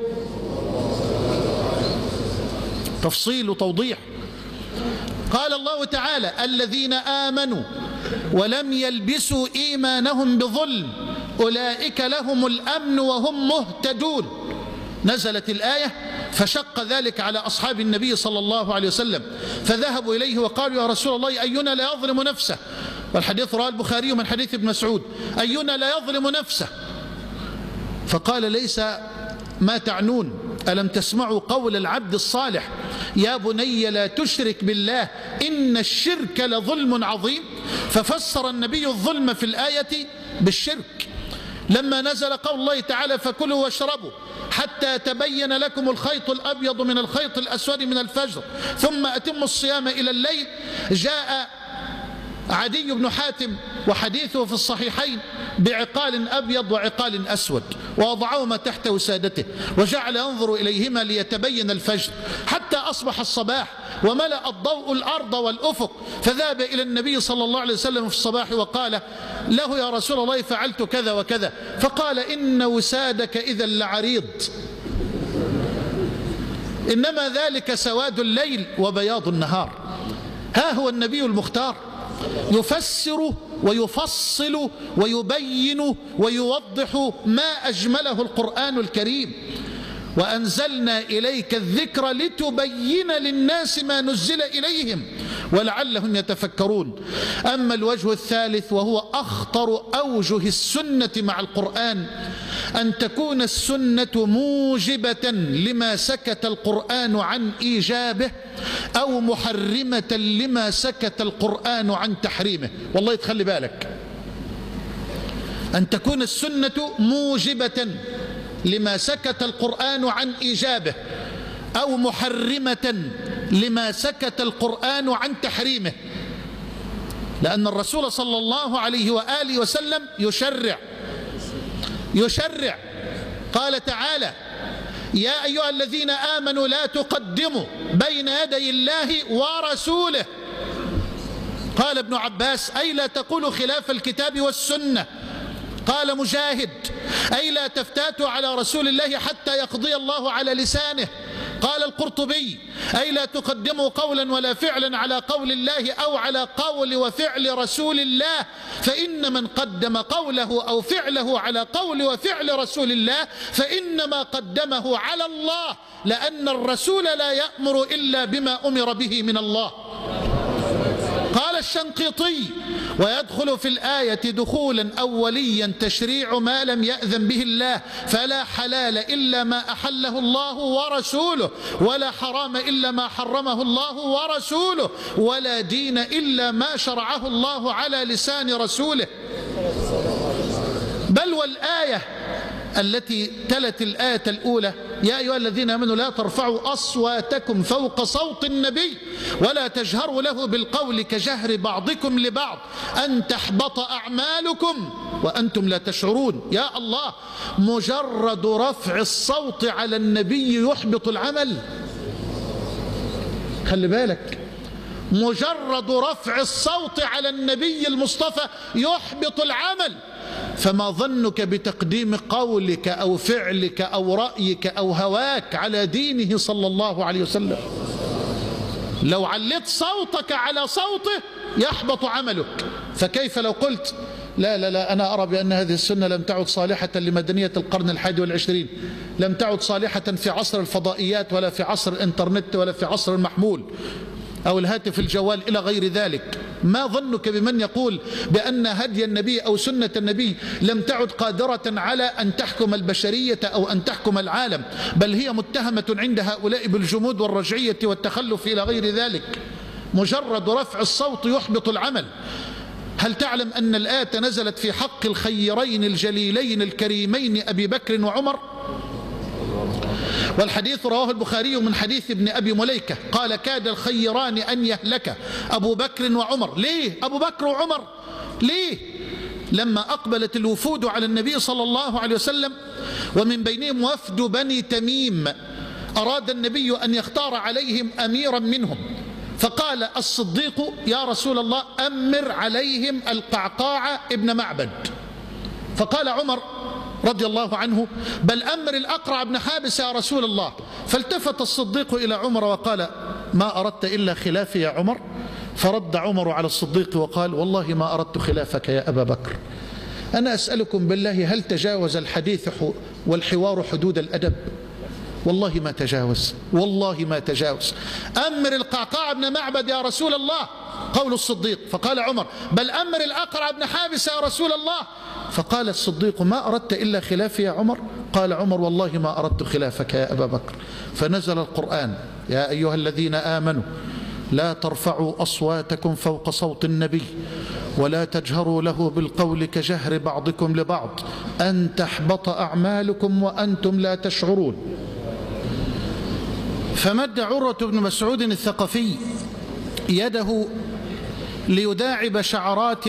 تفصيل وتوضيح. قال الله تعالى الذين آمنوا ولم يلبسوا إيمانهم بظلم أولئك لهم الأمن وهم مهتدون. نزلت الآية فشق ذلك على أصحاب النبي صلى الله عليه وسلم، فذهبوا إليه وقالوا يا رسول الله أينا لا يظلم نفسه، والحديث رواه البخاري من حديث ابن مسعود، أينا لا يظلم نفسه؟ فقال ليس ما تعنون، ألم تسمعوا قول العبد الصالح يا بني لا تشرك بالله إن الشرك لظلم عظيم؟ ففسر النبي الظلم في الآية بالشرك. لما نزل قول الله تعالى فكلوا واشربوا حتى تبين لكم الخيط الأبيض من الخيط الأسود من الفجر ثم أتموا الصيام إلى الليل، جاء عدي بن حاتم وحديثه في الصحيحين بعقال أبيض وعقال أسود ووضعهما تحت وسادته وجعل ينظر إليهما ليتبين الفجر حتى أصبح الصباح وملأ الضوء الأرض والأفق، فذهب إلى النبي صلى الله عليه وسلم في الصباح وقال له يا رسول الله فعلت كذا وكذا، فقال إن وسادك إذا لعريض، إنما ذلك سواد الليل وبياض النهار. ها هو النبي المختار يفسر ويفصل ويبين ويوضح ما أجمله القرآن الكريم. وأنزلنا إليك الذكر لتبين للناس ما نزل إليهم ولعلهم يتفكرون. أما الوجه الثالث وهو أخطر أوجه السنة مع القرآن، أن تكون السنة موجبة لما سكت القرآن عن إيجابه أو محرمة لما سكت القرآن عن تحريمه. والله تخلي بالك، أن تكون السنة موجبة لما سكت القرآن عن إيجابه أو محرمة لما سكت القرآن عن تحريمه، لأن الرسول صلى الله عليه وآله وسلم يشرع. قال تعالى يا أيها الذين آمنوا لا تقدموا بين يدي الله ورسوله. قال ابن عباس أي لا تقولوا خلاف الكتاب والسنة. قال مجاهد أي لا تفتاتوا على رسول الله حتى يقضي الله على لسانه. قال القرطبي أي لا تقدموا قولا ولا فعلا على قول الله أو على قول وفعل رسول الله، فإن من قدم قوله أو فعله على قول وفعل رسول الله فإنما قدمه على الله، لأن الرسول لا يأمر إلا بما أمر به من الله. قال الشنقيطي ويدخل في الآية دخولا أوليا تشريع ما لم يأذن به الله، فلا حلال إلا ما أحله الله ورسوله، ولا حرام إلا ما حرمه الله ورسوله، ولا دين إلا ما شرعه الله على لسان رسوله. بل والآية التي تلت الآية الأولى يا أيها الذين آمنوا لا ترفعوا أصواتكم فوق صوت النبي ولا تجهروا له بالقول كجهر بعضكم لبعض أن تحبط أعمالكم وأنتم لا تشعرون. يا الله، مجرد رفع الصوت على النبي يحبط العمل. خلي بالك، مجرد رفع الصوت على النبي المصطفى يحبط العمل، فما ظنك بتقديم قولك أو فعلك أو رأيك أو هواك على دينه صلى الله عليه وسلم؟ لو علت صوتك على صوته يحبط عملك، فكيف لو قلت لا أنا أرى بأن هذه السنة لم تعد صالحة لمدنية القرن 21، لم تعد صالحة في عصر الفضائيات ولا في عصر الإنترنت ولا في عصر المحمول أو الهاتف الجوال إلى غير ذلك. ما ظنك بمن يقول بأن هدي النبي أو سنة النبي لم تعد قادرة على أن تحكم البشرية أو أن تحكم العالم، بل هي متهمة عند هؤلاء بالجمود والرجعية والتخلف إلى غير ذلك. مجرد رفع الصوت يحبط العمل. هل تعلم أن الآية نزلت في حق الخيرين الجليلين الكريمين أبي بكر وعمر؟ والحديث رواه البخاري من حديث ابن أبي مليكة قال كاد الخيران أن يهلك أبو بكر وعمر. ليه أبو بكر وعمر؟ ليه؟ لما أقبلت الوفود على النبي صلى الله عليه وسلم ومن بينهم وفد بني تميم أراد النبي أن يختار عليهم أميرا منهم، فقال الصديق يا رسول الله أمر عليهم القعقاع ابن معبد. فقال عمر رضي الله عنه بل أمر الأقرع بن حابس يا رسول الله. فالتفت الصديق إلى عمر وقال ما أردت إلا خلافي يا عمر؟ فرد عمر على الصديق وقال والله ما أردت خلافك يا أبا بكر. أنا أسألكم بالله هل تجاوز الحديث والحوار حدود الأدب؟ والله ما تجاوز، والله ما تجاوز. أمر القعقاع بن معبد يا رسول الله، قول الصديق. فقال عمر بل أمر الأقرع بن حابس يا رسول الله. فقال الصديق ما أردت إلا خلافي يا عمر؟ قال عمر والله ما أردت خلافك يا أبا بكر. فنزل القرآن يا أيها الذين آمنوا لا ترفعوا أصواتكم فوق صوت النبي ولا تجهروا له بالقول كجهر بعضكم لبعض أن تحبط أعمالكم وأنتم لا تشعرون. فمد عروة بن مسعود الثقفي يده ليداعب شعرات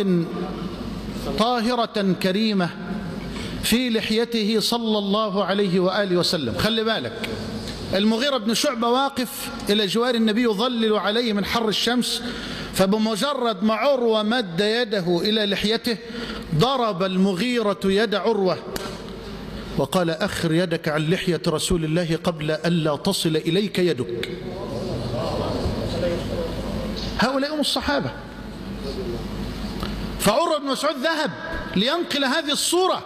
طاهرة كريمة في لحيته صلى الله عليه وآله وسلم. خلي بالك، المغيرة بن شعبة واقف إلى جوار النبي يظلل عليه من حر الشمس، فبمجرد ما عروة مد يده إلى لحيته ضرب المغيرة يد عروة وقال أخر يدك عن لحية رسول الله قبل أن لا تصل إليك يدك. هؤلاء هم الصحابة. فعروة بن مسعود ذهب لينقل هذه الصورة،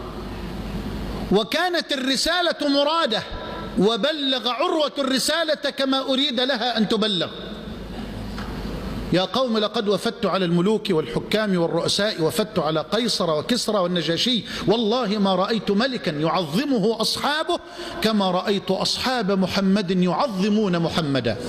وكانت الرسالة مرادة، وبلغ عروة الرسالة كما أريد لها أن تبلغ. يا قوم لقد وفدت على الملوك والحكام والرؤساء، وفدت على قيصر وكسرى والنجاشي، والله ما رأيت ملكا يعظمه أصحابه كما رأيت أصحاب محمد يعظمون محمدا.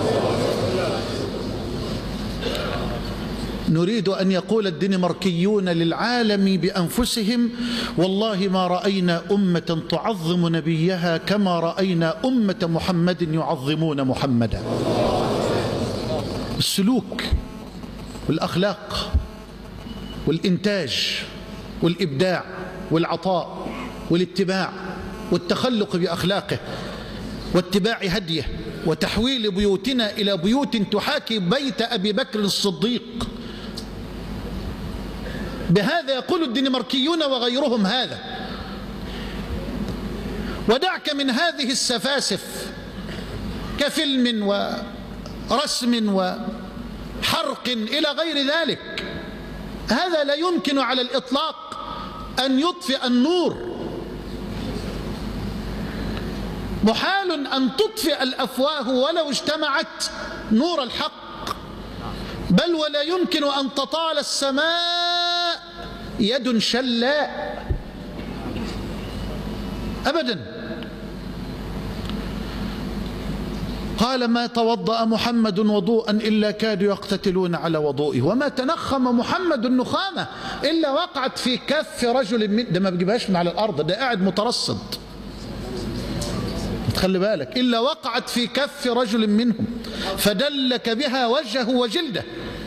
نريد أن يقول الدنماركيون للعالم بأنفسهم والله ما رأينا أمة تعظم نبيها كما رأينا أمة محمد يعظمون محمدا. السلوك والأخلاق والإنتاج والإبداع والعطاء والاتباع والتخلق بأخلاقه واتباع هديه وتحويل بيوتنا إلى بيوت تحاكي بيت أبي بكر الصديق. بهذا يقول الدنماركيون وغيرهم هذا. ودعك من هذه السفاسف كفيلم ورسم وحرق إلى غير ذلك. هذا لا يمكن على الإطلاق أن يطفئ النور. محال أن تطفئ الأفواه ولو اجتمعت نور الحق، بل ولا يمكن أن تطال السماء يد شلاء أبدا. قال ما توضأ محمد وضوءا إلا كادوا يقتتلون على وضوئه، وما تنخم محمد النخامة إلا وقعت في كف رجل من ده. ما بيجيبهاش من على الأرض، ده قاعد مترصد. خلي بالك، إلا وقعت في كف رجل منهم فدلك بها وجهه وجلده،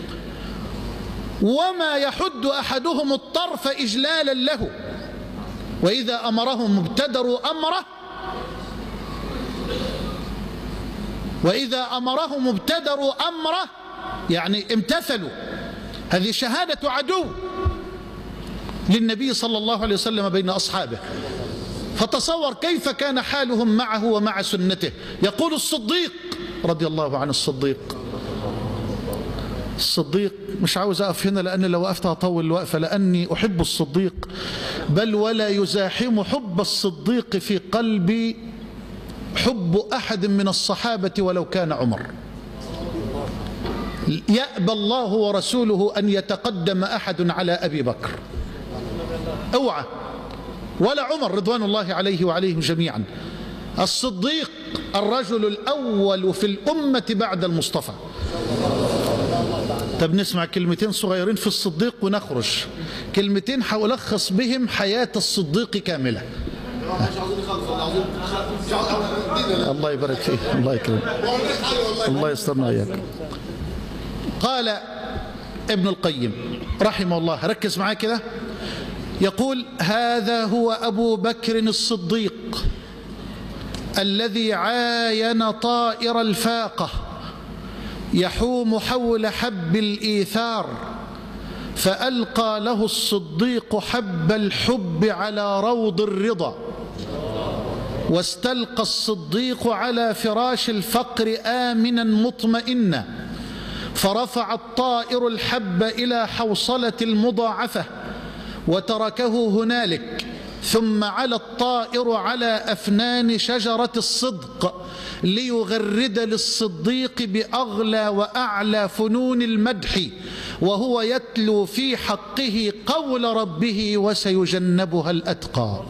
وما يحد أحدهم الطرف إجلالا له، وإذا أمرهم ابتدروا أمره، وإذا أمرهم ابتدروا أمره يعني امتثلوا. هذه شهادة عدو للنبي صلى الله عليه وسلم بين أصحابه. فتصور كيف كان حالهم معه ومع سنته. يقول الصديق رضي الله عن الصديق، مش عاوز أقف هنا لأن لو وقفت هطول الوقفة، لأني أحب الصديق، بل ولا يزاحم حب الصديق في قلبي حب أحد من الصحابة ولو كان عمر. يأبى الله ورسوله أن يتقدم أحد على أبي بكر، اوعى، ولا عمر رضوان الله عليه وعليهم جميعا. الصديق الرجل الأول في الأمة بعد المصطفى. طب نسمع كلمتين صغيرين في الصديق ونخرج. كلمتين حألخص بهم حياة الصديق كاملة. الله يبارك فيك، الله يكرمك، الله يسترنا إياك. قال ابن القيم رحمه الله، ركز معايا كده، يقول هذا هو أبو بكر الصديق الذي عاين طائر الفاقة يحوم حول حب الإيثار فألقى له الصديق حب الحب على روض الرضا، واستلقى الصديق على فراش الفقر آمنا مطمئنا، فرفع الطائر الحب إلى حوصلة المضاعفة وتركه هنالك، ثم على الطائر على أفنان شجرة الصدق ليغرد للصديق بأغلى وأعلى فنون المدح، وهو يتلو في حقه قول ربه وسيجنبها الأتقى.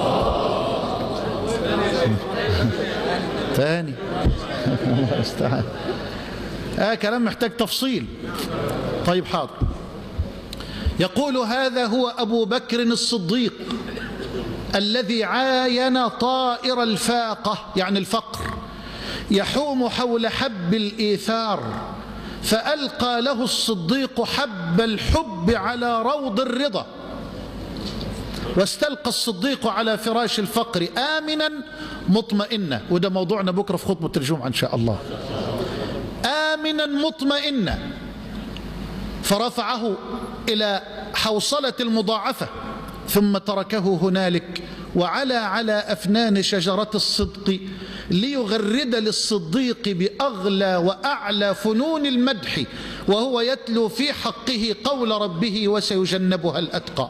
ثاني الله استعان. كلام محتاج تفصيل. طيب حاضر. يقول هذا هو أبو بكر الصديق الذي عاين طائر الفاقة يعني الفقر يحوم حول حب الإيثار فألقى له الصديق حب الحب على روض الرضا، واستلقى الصديق على فراش الفقر آمنا مطمئنا، وده موضوعنا بكرة في خطبة الجمعة إن شاء الله. آمنا مطمئنا، فرفعه إلى حوصلة المضاعفة ثم تركه هنالك وعلى على أفنان شجرة الصدق ليغرد للصديق بأغلى وأعلى فنون المدح، وهو يتلو في حقه قول ربه وسيجنبها الأتقى.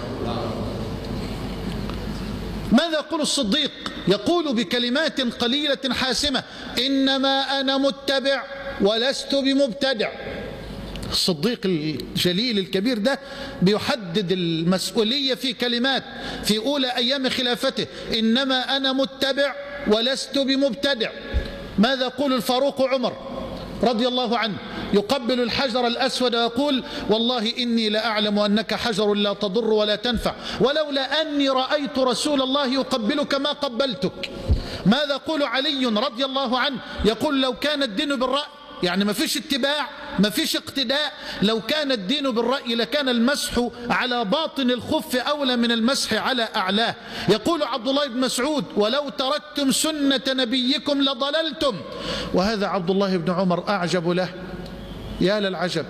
ماذا يقول الصديق؟ يقول بكلمات قليلة حاسمة: إنما أنا متبع ولست بمبتدع. الصديق الجليل الكبير ده بيحدد المسؤولية في كلمات في أولى أيام خلافته: إنما أنا متبع ولست بمبتدع. ماذا يقول الفاروق عمر رضي الله عنه؟ يقبل الحجر الأسود ويقول: والله إني لأعلم أنك حجر لا تضر ولا تنفع، ولولا أني رأيت رسول الله يقبلك ما قبلتك. ماذا يقول علي رضي الله عنه؟ يقول: لو كان الدين بالرأي، يعني ما فيش اتباع ما فيش اقتداء، لو كان الدين بالرأي لكان المسح على باطن الخف أولى من المسح على أعلاه. يقول عبد الله بن مسعود: ولو تركتم سنة نبيكم لضللتم. وهذا عبد الله بن عمر أعجب له، يا للعجب،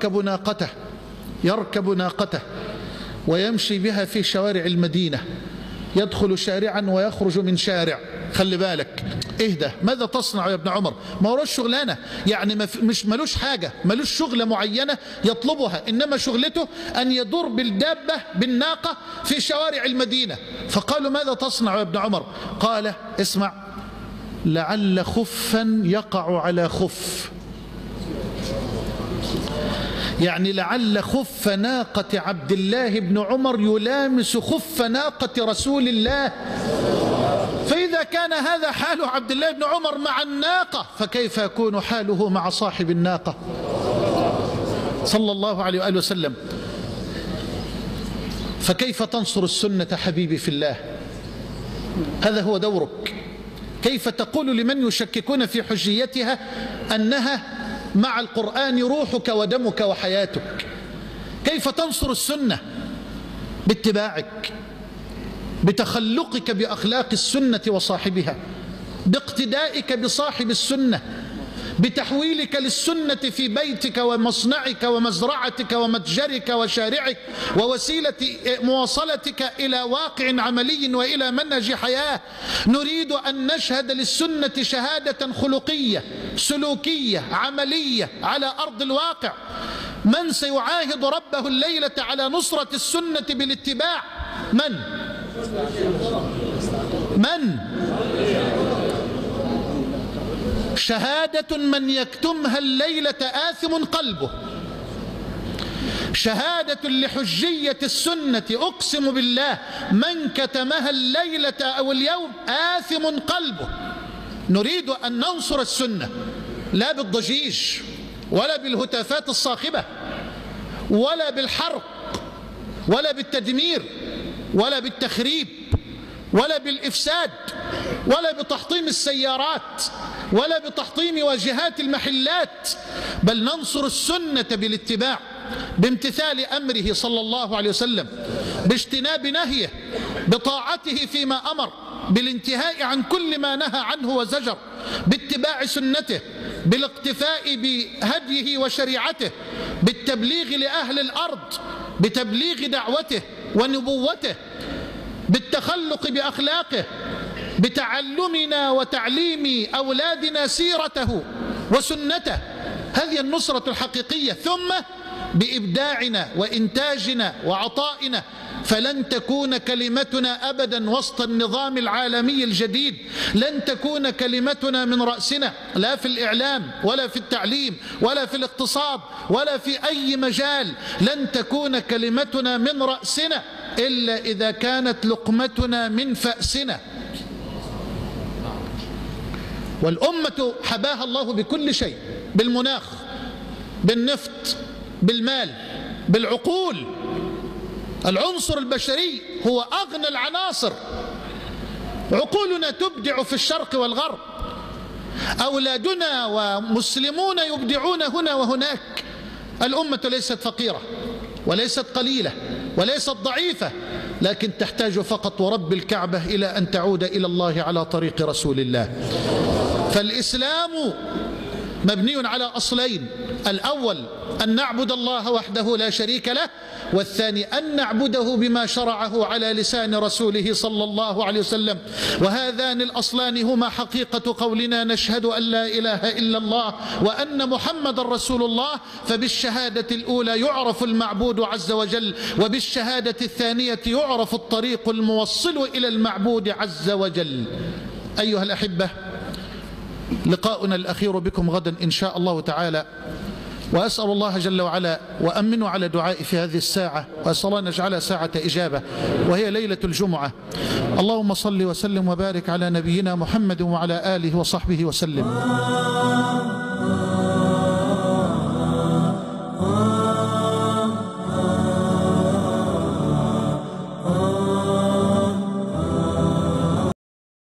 يركب ناقته ويمشي بها في شوارع المدينة، يدخل شارعا ويخرج من شارع. خلي بالك، اهدى، ماذا تصنع يا ابن عمر؟ ما هوش شغلانة، يعني مش ملوش حاجة، ملوش شغلة معينة يطلبها، إنما شغلته أن يدور بالدابة بالناقة في شوارع المدينة. فقالوا: ماذا تصنع يا ابن عمر؟ قال: اسمع، لعل خفا يقع على خف، يعني لعل خف ناقة عبد الله بن عمر يلامس خف ناقة رسول الله. فإذا كان هذا حال عبد الله بن عمر مع الناقة، فكيف يكون حاله مع صاحب الناقة صلى الله عليه وآله وسلم؟ فكيف تنصر السنة حبيبي في الله؟ هذا هو دورك. كيف تقول لمن يشككون في حجيتها أنها مع القرآن روحك ودمك وحياتك؟ كيف تنصر السنة؟ باتباعك، بتخلقك بأخلاق السنة وصاحبها، باقتدائك بصاحب السنة، بتحويلك للسنة في بيتك ومصنعك ومزرعتك ومتجرك وشارعك، ووسيلة مواصلتك إلى واقع عملي وإلى منهج حياة. نريد أن نشهد للسنة شهادة خلقية سلوكية عملية على أرض الواقع. من سيعاهد ربه الليلة على نصرة السنة بالاتباع؟ من؟ شهادة من يكتمها الليلة آثم قلبه، شهادة لحجية السنة أقسم بالله من كتمها الليلة أو اليوم آثم قلبه. نريد أن ننصر السنة، لا بالضجيج ولا بالهتافات الصاخبة ولا بالحرق ولا بالتدمير ولا بالتخريب ولا بالإفساد ولا بتحطيم السيارات ولا بتحطيم واجهات المحلات، بل ننصر السنة بالاتباع، بامتثال أمره صلى الله عليه وسلم، باجتناب نهيه، بطاعته فيما أمر، بالانتهاء عن كل ما نهى عنه وزجر، باتباع سنته، بالاقتفاء بهديه وشريعته، بالتبليغ لأهل الأرض، بتبليغ دعوته ونبوته، بالتخلق بأخلاقه، بتعلمنا وتعليم أولادنا سيرته وسنته. هذه النصرة الحقيقية. ثم بإبداعنا وإنتاجنا وعطائنا، فلن تكون كلمتنا أبدا وسط النظام العالمي الجديد، لن تكون كلمتنا من رأسنا، لا في الإعلام ولا في التعليم ولا في الاقتصاد ولا في أي مجال، لن تكون كلمتنا من رأسنا إلا إذا كانت لقمتنا من فأسنا. والأمة حباها الله بكل شيء، بالمناخ، بالنفط، بالمال، بالعقول. العنصر البشري هو أغنى العناصر. عقولنا تبدع في الشرق والغرب، أولادنا ومسلمون يبدعون هنا وهناك. الأمة ليست فقيرة وليست قليلة وليست ضعيفة، لكن تحتاج فقط ورب الكعبة إلى أن تعود إلى الله على طريق رسول الله. فالإسلام مبني على أصلين: الأول أن نعبد الله وحده لا شريك له، والثاني أن نعبده بما شرعه على لسان رسوله صلى الله عليه وسلم. وهذان الأصلان هما حقيقة قولنا نشهد أن لا إله إلا الله وأن محمد رسول الله. فبالشهادة الأولى يعرف المعبود عز وجل، وبالشهادة الثانية يعرف الطريق الموصل إلى المعبود عز وجل. أيها الأحبة، لقاؤنا الأخير بكم غدا إن شاء الله تعالى، وأسأل الله جل وعلا وأمن على دعائي في هذه الساعة، وأسأل الله أن يجعلها ساعة إجابة وهي ليلة الجمعة. اللهم صل وسلم وبارك على نبينا محمد وعلى آله وصحبه وسلم.